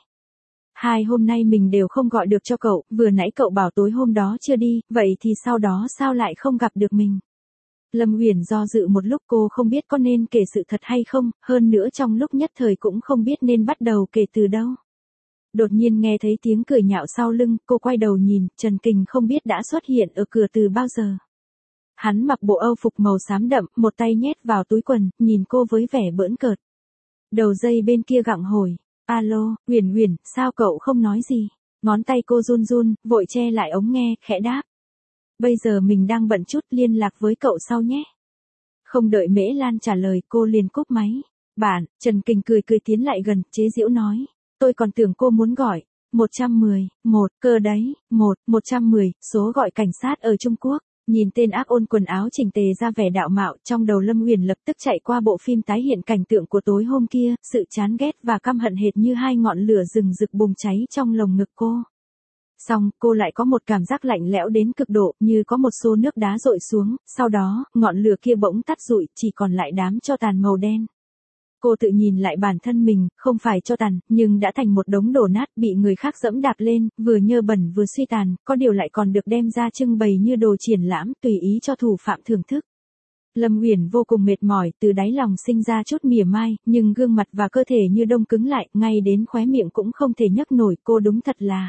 2 hôm nay mình đều không gọi được cho cậu, vừa nãy cậu bảo tối hôm đó chưa đi, vậy thì sau đó sao lại không gặp được mình? Lâm Uyển do dự một lúc, cô không biết có nên kể sự thật hay không, hơn nữa trong lúc nhất thời cũng không biết nên bắt đầu kể từ đâu. Đột nhiên nghe thấy tiếng cười nhạo sau lưng, cô quay đầu nhìn, Trần Kình không biết đã xuất hiện ở cửa từ bao giờ. Hắn mặc bộ âu phục màu xám đậm, một tay nhét vào túi quần, nhìn cô với vẻ bỡn cợt. Đầu dây bên kia gặng hỏi, alo, Uyển Uyển, sao cậu không nói gì? Ngón tay cô run run, vội che lại ống nghe, khẽ đáp. Bây giờ mình đang bận chút, liên lạc với cậu sau nhé. Không đợi Mễ Lan trả lời, cô liền cúp máy. Bạn, Trần Kình cười tiến lại gần, chế giễu nói. Tôi còn tưởng cô muốn gọi. 110, cơ đấy, 110, số gọi cảnh sát ở Trung Quốc. Nhìn tên ác ôn quần áo chỉnh tề ra vẻ đạo mạo, trong đầu Lâm Uyển lập tức chạy qua bộ phim tái hiện cảnh tượng của tối hôm kia, sự chán ghét và căm hận hệt như hai ngọn lửa rừng rực bùng cháy trong lồng ngực cô. Xong, cô lại có một cảm giác lạnh lẽo đến cực độ, như có một xô nước đá dội xuống, sau đó, ngọn lửa kia bỗng tắt rụi, chỉ còn lại đám tro tàn màu đen. Cô tự nhìn lại bản thân mình, không phải tro tàn, nhưng đã thành một đống đổ nát bị người khác dẫm đạp lên, vừa nhơ bẩn vừa suy tàn, có điều lại còn được đem ra trưng bày như đồ triển lãm, tùy ý cho thủ phạm thưởng thức. Lâm Uyển vô cùng mệt mỏi, từ đáy lòng sinh ra chút mỉa mai, nhưng gương mặt và cơ thể như đông cứng lại, ngay đến khóe miệng cũng không thể nhấc nổi, cô đúng thật là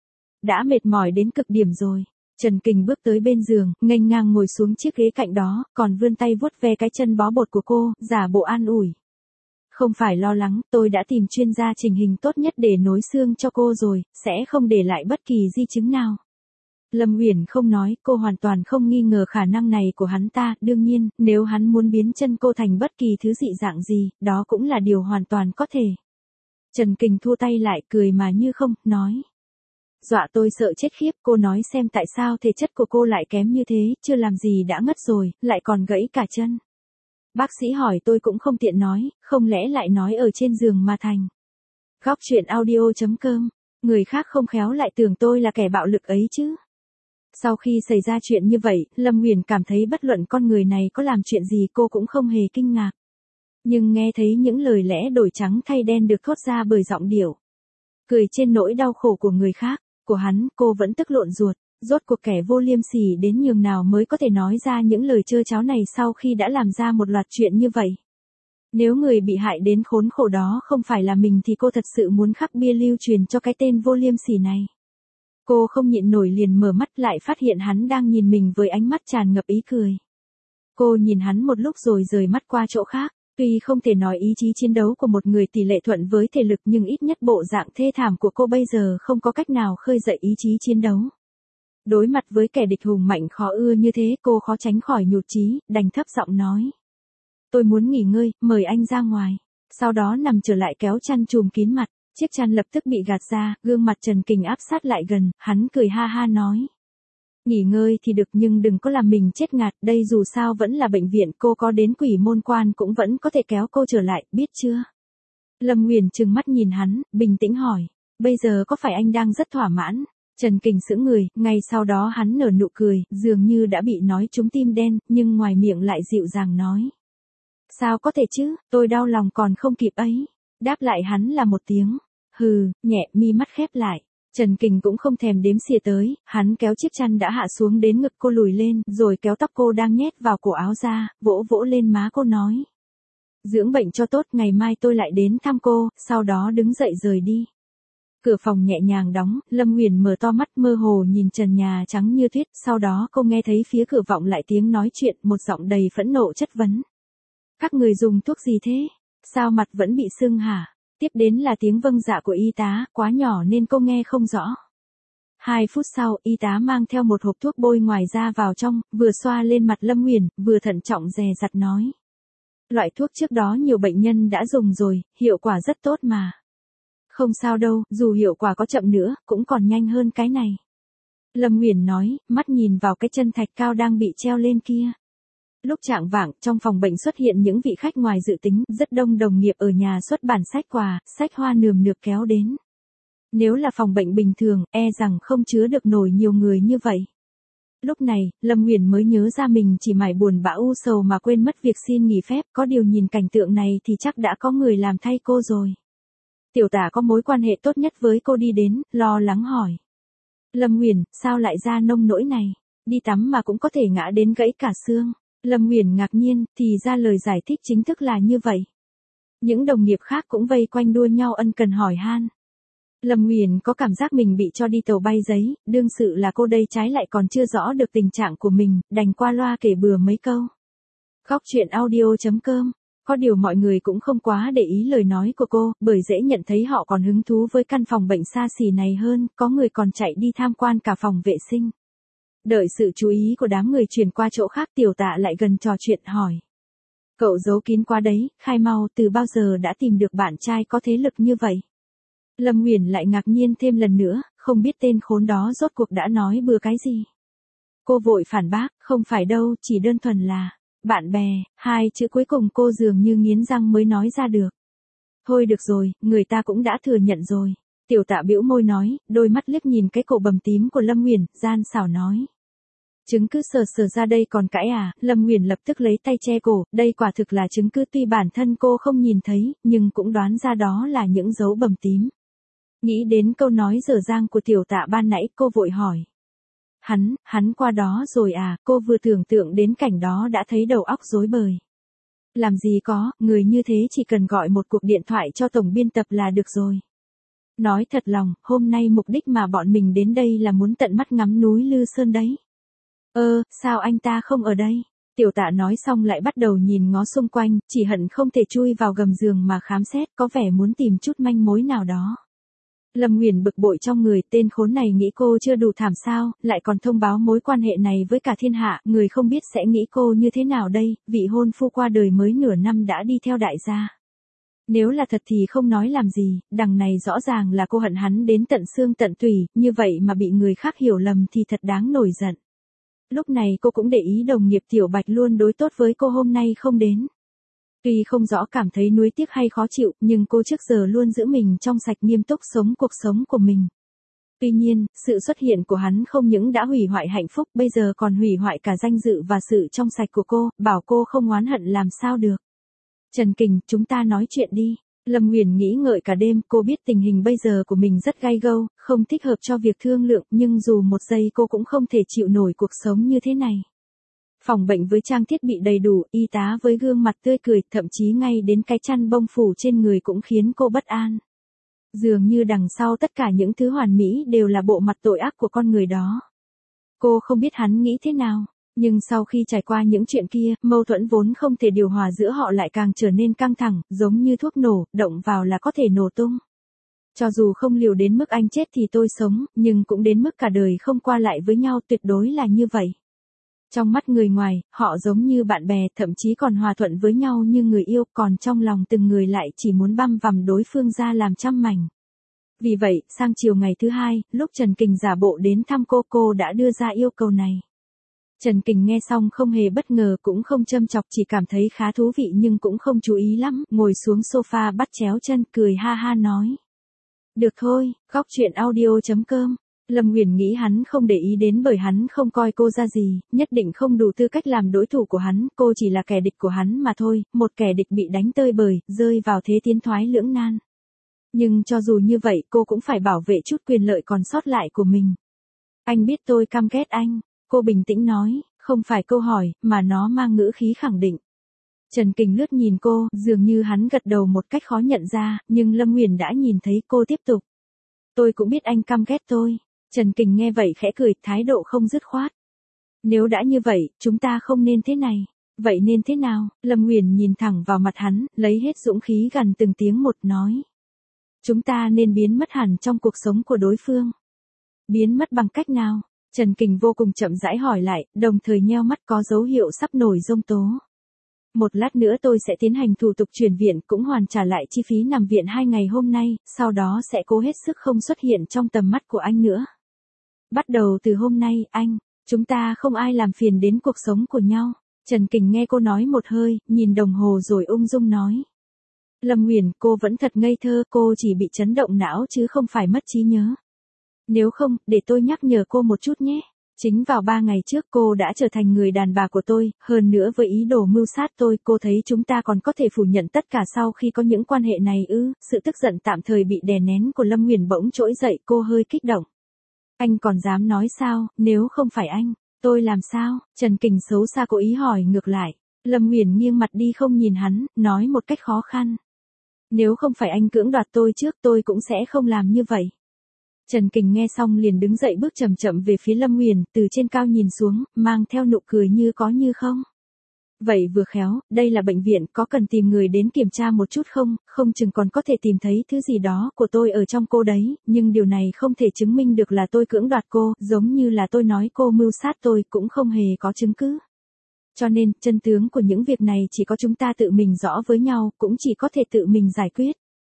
đã mệt mỏi đến cực điểm rồi. Trần Kình bước tới bên giường, nghênh ngang ngồi xuống chiếc ghế cạnh đó, còn vươn tay vuốt ve cái chân bó bột của cô, giả bộ an ủi. Không phải lo lắng, tôi đã tìm chuyên gia chỉnh hình tốt nhất để nối xương cho cô rồi, sẽ không để lại bất kỳ di chứng nào. Lâm Uyển không nói, cô hoàn toàn không nghi ngờ khả năng này của hắn ta, đương nhiên, nếu hắn muốn biến chân cô thành bất kỳ thứ dị dạng gì, đó cũng là điều hoàn toàn có thể. Trần Kình thua tay lại, cười mà như không, nói. Dọa tôi sợ chết khiếp, cô nói xem tại sao thể chất của cô lại kém như thế, chưa làm gì đã ngất rồi, lại còn gãy cả chân. Bác sĩ hỏi tôi cũng không tiện nói, không lẽ lại nói ở trên giường mà thành. Góc truyện audio.com, người khác không khéo lại tưởng tôi là kẻ bạo lực ấy chứ. Sau khi xảy ra chuyện như vậy, Lâm Uyển cảm thấy bất luận con người này có làm chuyện gì cô cũng không hề kinh ngạc. Nhưng nghe thấy những lời lẽ đổi trắng thay đen được thốt ra bởi giọng điệu cười trên nỗi đau khổ của người khác, của hắn, cô vẫn tức lộn ruột. Rốt cuộc kẻ vô liêm sỉ đến nhường nào mới có thể nói ra những lời trơ tráo này sau khi đã làm ra một loạt chuyện như vậy. Nếu người bị hại đến khốn khổ đó không phải là mình thì cô thật sự muốn khắc bia lưu truyền cho cái tên vô liêm sỉ này. Cô không nhịn nổi liền mở mắt lại phát hiện hắn đang nhìn mình với ánh mắt tràn ngập ý cười. Cô nhìn hắn một lúc rồi rời mắt qua chỗ khác. Tuy không thể nói ý chí chiến đấu của một người tỷ lệ thuận với thể lực nhưng ít nhất bộ dạng thê thảm của cô bây giờ không có cách nào khơi dậy ý chí chiến đấu. Đối mặt với kẻ địch hùng mạnh khó ưa như thế cô khó tránh khỏi nhụt chí, đành thấp giọng nói. Tôi muốn nghỉ ngơi, mời anh ra ngoài. Sau đó nằm trở lại kéo chăn trùm kín mặt, chiếc chăn lập tức bị gạt ra, gương mặt Trần Kình áp sát lại gần, hắn cười ha ha nói. Nghỉ ngơi thì được nhưng đừng có làm mình chết ngạt, đây dù sao vẫn là bệnh viện, cô có đến Quỷ Môn Quan cũng vẫn có thể kéo cô trở lại, biết chưa? Lâm Uyển trừng mắt nhìn hắn, bình tĩnh hỏi, bây giờ có phải anh đang rất thỏa mãn? Trần Kình sững người, ngay sau đó hắn nở nụ cười, dường như đã bị nói trúng tim đen, nhưng ngoài miệng lại dịu dàng nói. Sao có thể chứ, tôi đau lòng còn không kịp ấy. Đáp lại hắn là một tiếng, hừ, nhẹ, mi mắt khép lại. Trần Kình cũng không thèm đếm xỉa tới, hắn kéo chiếc chăn đã hạ xuống đến ngực cô lùi lên, rồi kéo tóc cô đang nhét vào cổ áo ra, vỗ vỗ lên má cô nói. Dưỡng bệnh cho tốt, ngày mai tôi lại đến thăm cô, sau đó đứng dậy rời đi. Cửa phòng nhẹ nhàng đóng, Lâm Uyển mở to mắt mơ hồ nhìn trần nhà trắng như tuyết, sau đó cô nghe thấy phía cửa vọng lại tiếng nói chuyện, một giọng đầy phẫn nộ chất vấn. Các người dùng thuốc gì thế? Sao mặt vẫn bị sưng hả? Tiếp đến là tiếng vâng dạ của y tá, quá nhỏ nên cô nghe không rõ. 2 phút sau, y tá mang theo một hộp thuốc bôi ngoài ra vào trong, vừa xoa lên mặt Lâm Uyển, vừa thận trọng dè dặt nói. Loại thuốc trước đó nhiều bệnh nhân đã dùng rồi, hiệu quả rất tốt mà. Không sao đâu, dù hiệu quả có chậm nữa, cũng còn nhanh hơn cái này. Lâm Uyển nói, mắt nhìn vào cái chân thạch cao đang bị treo lên kia. Lúc chạng vạng, trong phòng bệnh xuất hiện những vị khách ngoài dự tính, rất đông đồng nghiệp ở nhà xuất bản sách quà, sách hoa nườm nượp kéo đến. Nếu là phòng bệnh bình thường, e rằng không chứa được nổi nhiều người như vậy. Lúc này, Lâm Uyển mới nhớ ra mình chỉ mải buồn bã u sầu mà quên mất việc xin nghỉ phép, có điều nhìn cảnh tượng này thì chắc đã có người làm thay cô rồi. Tiểu Tả có mối quan hệ tốt nhất với cô đi đến, lo lắng hỏi. Lâm Uyển, sao lại ra nông nỗi này? Đi tắm mà cũng có thể ngã đến gãy cả xương. Lâm Uyển ngạc nhiên, thì ra lời giải thích chính thức là như vậy. Những đồng nghiệp khác cũng vây quanh đua nhau ân cần hỏi han. Lâm Uyển có cảm giác mình bị cho đi tàu bay giấy, đương sự là cô đây trái lại còn chưa rõ được tình trạng của mình, đành qua loa kể bừa mấy câu. Góc truyện audio.com, có điều mọi người cũng không quá để ý lời nói của cô, bởi dễ nhận thấy họ còn hứng thú với căn phòng bệnh xa xỉ này hơn, có người còn chạy đi tham quan cả phòng vệ sinh. Đợi sự chú ý của đám người chuyển qua chỗ khác, Tiểu Tạ lại gần trò chuyện hỏi. Cậu giấu kín quá đấy, khai mau, từ bao giờ đã tìm được bạn trai có thế lực như vậy? Lâm Uyển lại ngạc nhiên thêm lần nữa, không biết tên khốn đó rốt cuộc đã nói bừa cái gì. Cô vội phản bác, không phải đâu, chỉ đơn thuần là, bạn bè, hai chữ cuối cùng cô dường như nghiến răng mới nói ra được. Thôi được rồi, người ta cũng đã thừa nhận rồi. Tiểu Tạ bĩu môi nói, đôi mắt liếc nhìn cái cổ bầm tím của Lâm Nguyền, gian xảo nói. Chứng cứ sờ sờ ra đây còn cãi à, Lâm Nguyền lập tức lấy tay che cổ, đây quả thực là chứng cứ tuy bản thân cô không nhìn thấy, nhưng cũng đoán ra đó là những dấu bầm tím. Nghĩ đến câu nói dở dang của Tiểu Tạ ban nãy, cô vội hỏi. Hắn qua đó rồi à, cô vừa tưởng tượng đến cảnh đó đã thấy đầu óc rối bời. Làm gì có, người như thế chỉ cần gọi một cuộc điện thoại cho tổng biên tập là được rồi. Nói thật lòng, hôm nay mục đích mà bọn mình đến đây là muốn tận mắt ngắm núi Lư Sơn đấy. Sao anh ta không ở đây? Tiểu Tạ nói xong lại bắt đầu nhìn ngó xung quanh, chỉ hận không thể chui vào gầm giường mà khám xét, có vẻ muốn tìm chút manh mối nào đó. Lâm Nguyền bực bội trong người, tên khốn này nghĩ cô chưa đủ thảm sao, lại còn thông báo mối quan hệ này với cả thiên hạ, người không biết sẽ nghĩ cô như thế nào đây, vị hôn phu qua đời mới nửa năm đã đi theo đại gia. Nếu là thật thì không nói làm gì, đằng này rõ ràng là cô hận hắn đến tận xương tận tủy, như vậy mà bị người khác hiểu lầm thì thật đáng nổi giận. Lúc này cô cũng để ý đồng nghiệp Tiểu Bạch luôn đối tốt với cô hôm nay không đến. Tuy không rõ cảm thấy nuối tiếc hay khó chịu, nhưng cô trước giờ luôn giữ mình trong sạch nghiêm túc sống cuộc sống của mình. Tuy nhiên, sự xuất hiện của hắn không những đã hủy hoại hạnh phúc, bây giờ còn hủy hoại cả danh dự và sự trong sạch của cô, bảo cô không oán hận làm sao được. Trần Kình, chúng ta nói chuyện đi. Lâm Nguyền nghĩ ngợi cả đêm, cô biết tình hình bây giờ của mình rất gay go, không thích hợp cho việc thương lượng, nhưng dù một giây cô cũng không thể chịu nổi cuộc sống như thế này. Phòng bệnh với trang thiết bị đầy đủ, y tá với gương mặt tươi cười, thậm chí ngay đến cái chăn bông phủ trên người cũng khiến cô bất an. Dường như đằng sau tất cả những thứ hoàn mỹ đều là bộ mặt tội ác của con người đó. Cô không biết hắn nghĩ thế nào, nhưng sau khi trải qua những chuyện kia, mâu thuẫn vốn không thể điều hòa giữa họ lại càng trở nên căng thẳng, giống như thuốc nổ, động vào là có thể nổ tung. Cho dù không liều đến mức anh chết thì tôi sống, nhưng cũng đến mức cả đời không qua lại với nhau, tuyệt đối là như vậy. Trong mắt người ngoài, họ giống như bạn bè, thậm chí còn hòa thuận với nhau như người yêu, còn trong lòng từng người lại chỉ muốn băm vằm đối phương ra làm trăm mảnh. Vì vậy, sang chiều ngày thứ hai, lúc Trần Kình giả bộ đến thăm cô đã đưa ra yêu cầu này. Trần Kình nghe xong không hề bất ngờ, cũng không châm chọc, chỉ cảm thấy khá thú vị nhưng cũng không chú ý lắm, ngồi xuống sofa bắt chéo chân, cười ha ha nói. Được thôi, góc truyện audio.com. Lâm Nguyền nghĩ hắn không để ý đến bởi hắn không coi cô ra gì, nhất định không đủ tư cách làm đối thủ của hắn, cô chỉ là kẻ địch của hắn mà thôi, một kẻ địch bị đánh tơi bời, rơi vào thế tiến thoái lưỡng nan. Nhưng cho dù như vậy cô cũng phải bảo vệ chút quyền lợi còn sót lại của mình. Anh biết tôi căm ghét anh, cô bình tĩnh nói, không phải câu hỏi, mà nó mang ngữ khí khẳng định. Trần Kình lướt nhìn cô, dường như hắn gật đầu một cách khó nhận ra, nhưng Lâm Nguyền đã nhìn thấy cô tiếp tục. Tôi cũng biết anh căm ghét tôi. Trần Kình nghe vậy khẽ cười, thái độ không dứt khoát. Nếu đã như vậy, chúng ta không nên thế này. Vậy nên thế nào? Lâm Nguyền nhìn thẳng vào mặt hắn, lấy hết dũng khí gằn từng tiếng một nói. Chúng ta nên biến mất hẳn trong cuộc sống của đối phương. Biến mất bằng cách nào? Trần Kình vô cùng chậm rãi hỏi lại, đồng thời nheo mắt có dấu hiệu sắp nổi giông tố. Một lát nữa tôi sẽ tiến hành thủ tục chuyển viện, cũng hoàn trả lại chi phí nằm viện 2 ngày hôm nay, sau đó sẽ cố hết sức không xuất hiện trong tầm mắt của anh nữa. Bắt đầu từ hôm nay, chúng ta không ai làm phiền đến cuộc sống của nhau. Trần Kình nghe cô nói một hơi, nhìn đồng hồ rồi ung dung nói. Lâm Nguyền, cô vẫn thật ngây thơ, cô chỉ bị chấn động não chứ không phải mất trí nhớ. Nếu không, để tôi nhắc nhở cô một chút nhé. Chính vào 3 ngày trước cô đã trở thành người đàn bà của tôi, hơn nữa với ý đồ mưu sát tôi, cô thấy chúng ta còn có thể phủ nhận tất cả sau khi có những quan hệ này ư? Sự tức giận tạm thời bị đè nén của Lâm Nguyền bỗng trỗi dậy, cô hơi kích động. Anh còn dám nói sao, nếu không phải anh, tôi làm sao? Trần Kình xấu xa cố ý hỏi ngược lại. Lâm Nguyền nghiêng mặt đi không nhìn hắn, nói một cách khó khăn. Nếu không phải anh cưỡng đoạt tôi trước, tôi cũng sẽ không làm như vậy. Trần Kình nghe xong liền đứng dậy bước chậm chậm về phía Lâm Nguyền, từ trên cao nhìn xuống, mang theo nụ cười như có như không. Vậy vừa khéo, đây là bệnh viện, có cần tìm người đến kiểm tra một chút không, không chừng còn có thể tìm thấy thứ gì đó của tôi ở trong cô đấy, nhưng điều này không thể chứng minh được là tôi cưỡng đoạt cô, giống như là tôi nói cô mưu sát tôi cũng không hề có chứng cứ. Cho nên, chân tướng của những việc này chỉ có chúng ta tự mình rõ với nhau, cũng chỉ có thể tự mình giải quyết.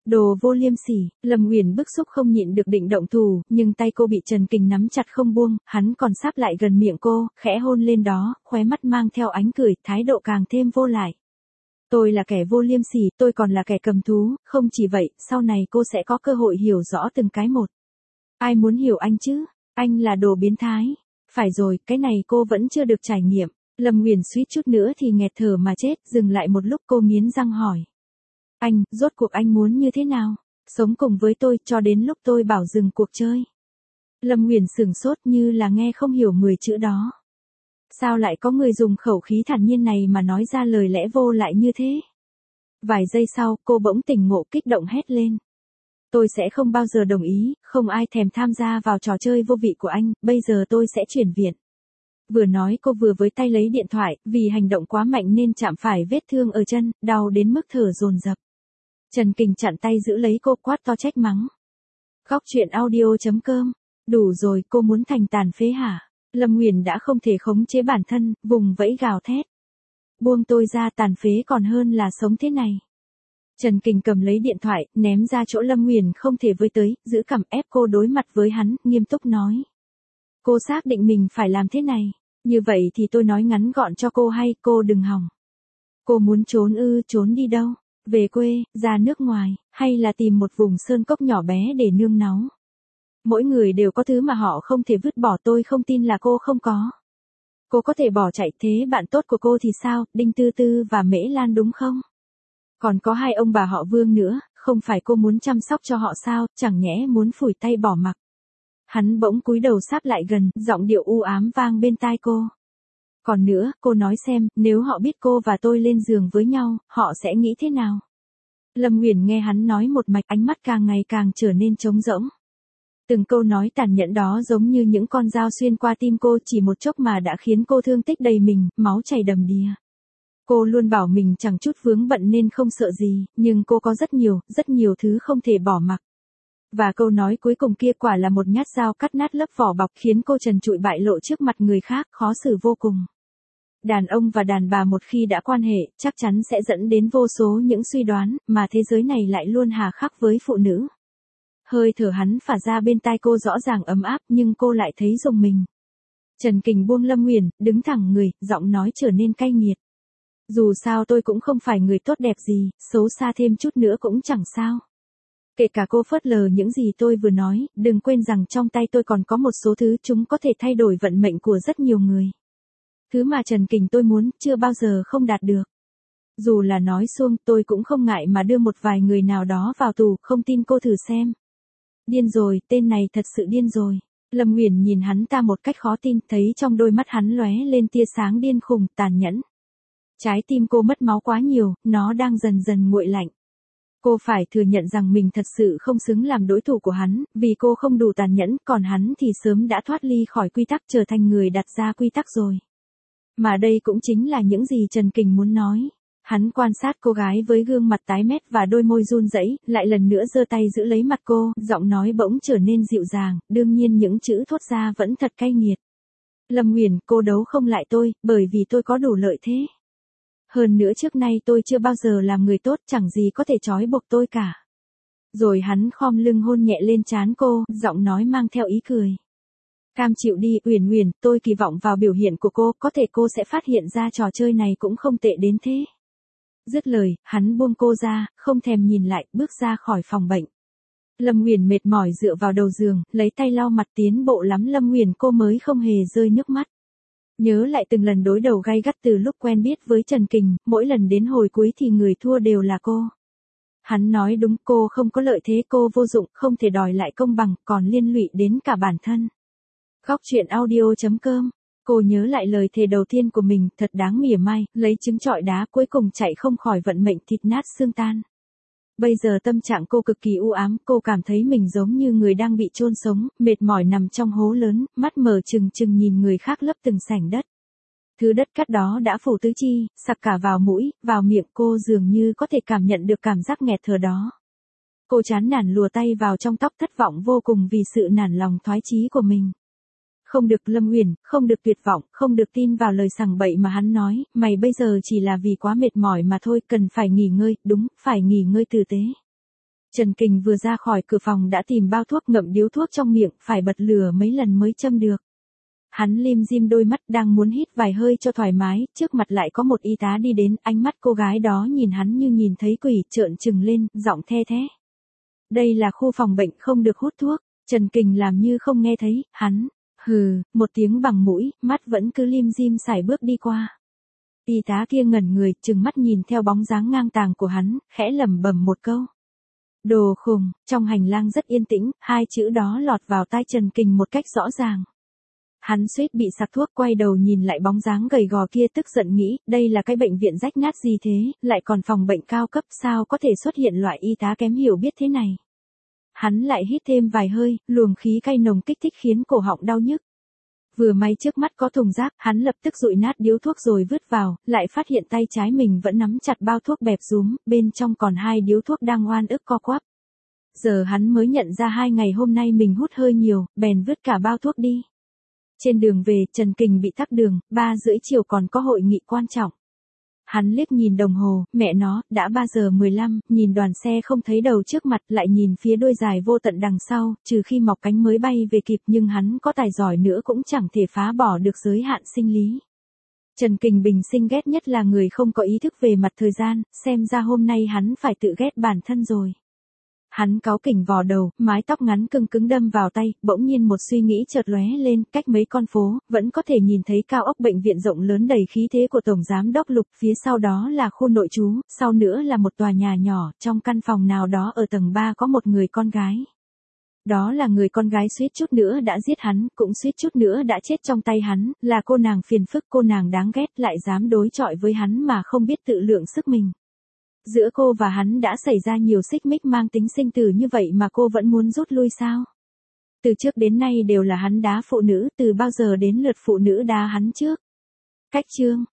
Đồ vô liêm sỉ, Lâm Uyển bức xúc không nhịn được định động thủ, nhưng tay cô bị Trần Kình nắm chặt không buông, hắn còn sáp lại gần miệng cô, khẽ hôn lên đó, khóe mắt mang theo ánh cười, thái độ càng thêm vô lại. Tôi là kẻ vô liêm sỉ, tôi còn là kẻ cầm thú, không chỉ vậy, sau này cô sẽ có cơ hội hiểu rõ từng cái một. Ai muốn hiểu anh chứ? Anh là đồ biến thái. Phải rồi, cái này cô vẫn chưa được trải nghiệm. Lâm Uyển suýt chút nữa thì nghẹt thở mà chết, dừng lại một lúc cô nghiến răng hỏi. Anh, rốt cuộc anh muốn như thế nào? Sống cùng với tôi cho đến lúc tôi bảo dừng cuộc chơi. Lâm Uyển sửng sốt như là nghe không hiểu 10 chữ đó. Sao lại có người dùng khẩu khí thản nhiên này mà nói ra lời lẽ vô lại như thế? Vài giây sau, cô bỗng tỉnh ngộ kích động hét lên. Tôi sẽ không bao giờ đồng ý, không ai thèm tham gia vào trò chơi vô vị của anh, bây giờ tôi sẽ chuyển viện. Vừa nói cô vừa với tay lấy điện thoại, vì hành động quá mạnh nên chạm phải vết thương ở chân, đau đến mức thở dồn dập. Trần Kình chặn tay giữ lấy cô quát to trách mắng. Góc truyện audio.com. Đủ rồi, cô muốn thành tàn phế hả? Lâm Uyển đã không thể khống chế bản thân, vùng vẫy gào thét. Buông tôi ra, tàn phế còn hơn là sống thế này. Trần Kình cầm lấy điện thoại, ném ra chỗ Lâm Uyển không thể với tới, giữ cằm ép cô đối mặt với hắn, nghiêm túc nói. Cô xác định mình phải làm thế này. Như vậy thì tôi nói ngắn gọn cho cô hay, cô đừng hỏng. Cô muốn trốn trốn đi đâu? Về quê, ra nước ngoài, hay là tìm một vùng sơn cốc nhỏ bé để nương náu? Mỗi người đều có thứ mà họ không thể vứt bỏ, tôi không tin là cô không có. Cô có thể bỏ chạy, thế bạn tốt của cô thì sao, Đinh Tư Tư và Mễ Lan đúng không? Còn có hai ông bà họ Vương nữa, không phải cô muốn chăm sóc cho họ sao, chẳng nhẽ muốn phủi tay bỏ mặc. Hắn bỗng cúi đầu sáp lại gần, giọng điệu u ám vang bên tai cô. Còn nữa, cô nói xem, nếu họ biết cô và tôi lên giường với nhau, họ sẽ nghĩ thế nào? Lâm Uyển nghe hắn nói một mạch, ánh mắt càng ngày càng trở nên trống rỗng. Từng câu nói tàn nhẫn đó giống như những con dao xuyên qua tim cô, chỉ một chốc mà đã khiến cô thương tích đầy mình, máu chảy đầm đìa. Cô luôn bảo mình chẳng chút vướng bận nên không sợ gì, nhưng cô có rất nhiều thứ không thể bỏ mặc. Và câu nói cuối cùng kia quả là một nhát dao cắt nát lớp vỏ bọc, khiến cô trần trụi bại lộ trước mặt người khác, khó xử vô cùng. Đàn ông và đàn bà một khi đã quan hệ, chắc chắn sẽ dẫn đến vô số những suy đoán, mà thế giới này lại luôn hà khắc với phụ nữ. Hơi thở hắn phả ra bên tai cô rõ ràng ấm áp, nhưng cô lại thấy rùng mình. Trần Kình buông Lâm Uyển, đứng thẳng người, giọng nói trở nên cay nghiệt. Dù sao tôi cũng không phải người tốt đẹp gì, xấu xa thêm chút nữa cũng chẳng sao. Kể cả cô phớt lờ những gì tôi vừa nói, đừng quên rằng trong tay tôi còn có một số thứ, chúng có thể thay đổi vận mệnh của rất nhiều người. Thứ mà Trần Kình tôi muốn, chưa bao giờ không đạt được. Dù là nói suông, tôi cũng không ngại mà đưa một vài người nào đó vào tù, không tin cô thử xem. Điên rồi, tên này thật sự điên rồi. Lâm Uyển nhìn hắn ta một cách khó tin, thấy trong đôi mắt hắn lóe lên tia sáng điên khùng, tàn nhẫn. Trái tim cô mất máu quá nhiều, nó đang dần dần nguội lạnh. Cô phải thừa nhận rằng mình thật sự không xứng làm đối thủ của hắn, vì cô không đủ tàn nhẫn, còn hắn thì sớm đã thoát ly khỏi quy tắc, trở thành người đặt ra quy tắc rồi. Mà đây cũng chính là những gì Trần Kình muốn nói. Hắn quan sát cô gái với gương mặt tái mét và đôi môi run rẩy, lại lần nữa giơ tay giữ lấy mặt cô, giọng nói bỗng trở nên dịu dàng, đương nhiên những chữ thốt ra vẫn thật cay nghiệt. Lâm Uyển, cô đấu không lại tôi, bởi vì tôi có đủ lợi thế. Hơn nữa trước nay tôi chưa bao giờ làm người tốt, chẳng gì có thể trói buộc tôi cả. Rồi hắn khom lưng hôn nhẹ lên trán cô, giọng nói mang theo ý cười. Cam chịu đi, Uyển Uyển, tôi kỳ vọng vào biểu hiện của cô, có thể cô sẽ phát hiện ra trò chơi này cũng không tệ đến thế. Dứt lời, hắn buông cô ra, không thèm nhìn lại, bước ra khỏi phòng bệnh. Lâm Uyển mệt mỏi dựa vào đầu giường, lấy tay lau mặt, tiến bộ lắm Lâm Uyển, cô mới không hề rơi nước mắt. Nhớ lại từng lần đối đầu gay gắt từ lúc quen biết với Trần Kình, mỗi lần đến hồi cuối thì người thua đều là cô. Hắn nói đúng, cô không có lợi thế, cô vô dụng, không thể đòi lại công bằng, còn liên lụy đến cả bản thân. Góc truyện audio.com. Cô nhớ lại lời thề đầu tiên của mình, thật đáng mỉa mai, lấy trứng trọi đá, cuối cùng chạy không khỏi vận mệnh, thịt nát xương tan. Bây giờ tâm trạng cô cực kỳ u ám, cô cảm thấy mình giống như người đang bị chôn sống, mệt mỏi nằm trong hố lớn, mắt mở trừng trừng nhìn người khác lấp từng sảnh đất. Thứ đất cát đó đã phủ tứ chi, sặc cả vào mũi, vào miệng, cô dường như có thể cảm nhận được cảm giác nghẹt thở đó. Cô chán nản lùa tay vào trong tóc, thất vọng vô cùng vì sự nản lòng thoái chí của mình. Không được Lâm Uyển, không được tuyệt vọng, không được tin vào lời sằng bậy mà hắn nói, mày bây giờ chỉ là vì quá mệt mỏi mà thôi, cần phải nghỉ ngơi, đúng, phải nghỉ ngơi tử tế. Trần Kình vừa ra khỏi cửa phòng đã tìm bao thuốc, ngậm điếu thuốc trong miệng, phải bật lửa mấy lần mới châm được. Hắn lim dim đôi mắt đang muốn hít vài hơi cho thoải mái, trước mặt lại có một y tá đi đến, ánh mắt cô gái đó nhìn hắn như nhìn thấy quỷ, trợn trừng lên, giọng the thé. Đây là khu phòng bệnh không được hút thuốc. Trần Kình làm như không nghe thấy, hắn, hừ, một tiếng bằng mũi, mắt vẫn cứ lim dim sải bước đi qua. Y tá kia ngẩn người, trừng mắt nhìn theo bóng dáng ngang tàng của hắn, khẽ lẩm bẩm một câu. Đồ khùng. Trong hành lang rất yên tĩnh, hai chữ đó lọt vào tai Trần Kình một cách rõ ràng. Hắn suýt bị sặc thuốc, quay đầu nhìn lại bóng dáng gầy gò kia, tức giận nghĩ, đây là cái bệnh viện rách nát gì thế, lại còn phòng bệnh cao cấp, sao có thể xuất hiện loại y tá kém hiểu biết thế này. Hắn lại hít thêm vài hơi, luồng khí cay nồng kích thích khiến cổ họng đau nhức. Vừa may trước mắt có thùng rác, hắn lập tức dụi nát điếu thuốc rồi vứt vào, lại phát hiện tay trái mình vẫn nắm chặt bao thuốc bẹp rúm, bên trong còn 2 điếu thuốc đang oan ức co quắp. Giờ hắn mới nhận ra 2 ngày hôm nay mình hút hơi nhiều, bèn vứt cả bao thuốc đi. Trên đường về, Trần Kình bị tắc đường, 3:30 chiều còn có hội nghị quan trọng. Hắn liếc nhìn đồng hồ, mẹ nó, đã 3:15, nhìn đoàn xe không thấy đầu trước mặt, lại nhìn phía đuôi dài vô tận đằng sau, trừ khi mọc cánh mới bay về kịp, nhưng hắn có tài giỏi nữa cũng chẳng thể phá bỏ được giới hạn sinh lý. Trần Kình bình sinh ghét nhất là người không có ý thức về mặt thời gian, xem ra hôm nay hắn phải tự ghét bản thân rồi. Hắn cáu kỉnh vò đầu, mái tóc ngắn cưng cứng đâm vào tay, bỗng nhiên một suy nghĩ chợt lóe lên, cách mấy con phố, vẫn có thể nhìn thấy cao ốc bệnh viện rộng lớn đầy khí thế của Tổng Giám đốc Lục, phía sau đó là khu nội trú, sau nữa là một tòa nhà nhỏ, trong căn phòng nào đó ở tầng 3 có một người con gái. Đó là người con gái suýt chút nữa đã giết hắn, cũng suýt chút nữa đã chết trong tay hắn, là cô nàng phiền phức, cô nàng đáng ghét, lại dám đối chọi với hắn mà không biết tự lượng sức mình. Giữa cô và hắn đã xảy ra nhiều xích mích mang tính sinh tử như vậy mà cô vẫn muốn rút lui sao? Từ trước đến nay đều là hắn đá phụ nữ, từ bao giờ đến lượt phụ nữ đá hắn trước? Cách chương